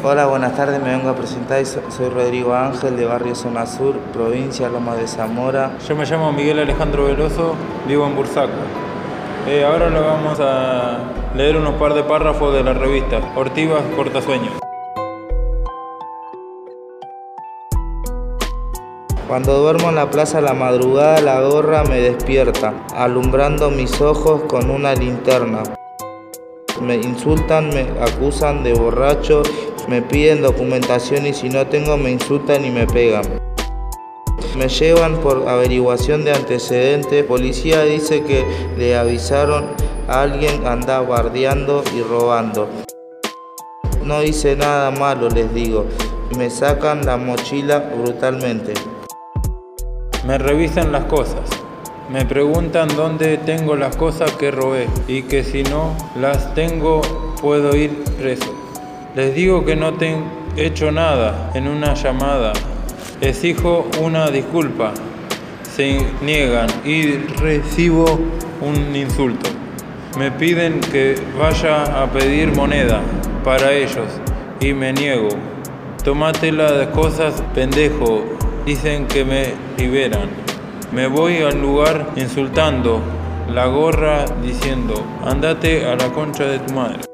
Hola, buenas tardes, me vengo a presentar. Soy Rodrigo Ángel, de Barrio Zona Sur, provincia Lomas de Zamora. Yo me llamo Miguel Alejandro Veloso, vivo en Bursaco. Ahora le vamos a leer unos par de párrafos de la revista Ortivas Cortasueños. Cuando duermo en la plaza a la madrugada, la gorra me despierta, alumbrando mis ojos con una linterna. Me insultan, me acusan de borracho, me piden documentación y si no tengo me insultan y me pegan. Me llevan por averiguación de antecedentes. Policía dice que le avisaron a alguien que anda bardeando y robando. No hice nada malo, les digo. Me sacan la mochila brutalmente. Me revisan las cosas. Me preguntan dónde tengo las cosas que robé y que si no las tengo puedo ir preso. Les digo que no he hecho nada en una llamada. Exijo una disculpa. Se niegan y recibo un insulto. Me piden que vaya a pedir moneda para ellos y me niego. Tómate las cosas, pendejo. Dicen que me liberan. Me voy al lugar insultando, la gorra diciendo, andate a la concha de tu madre.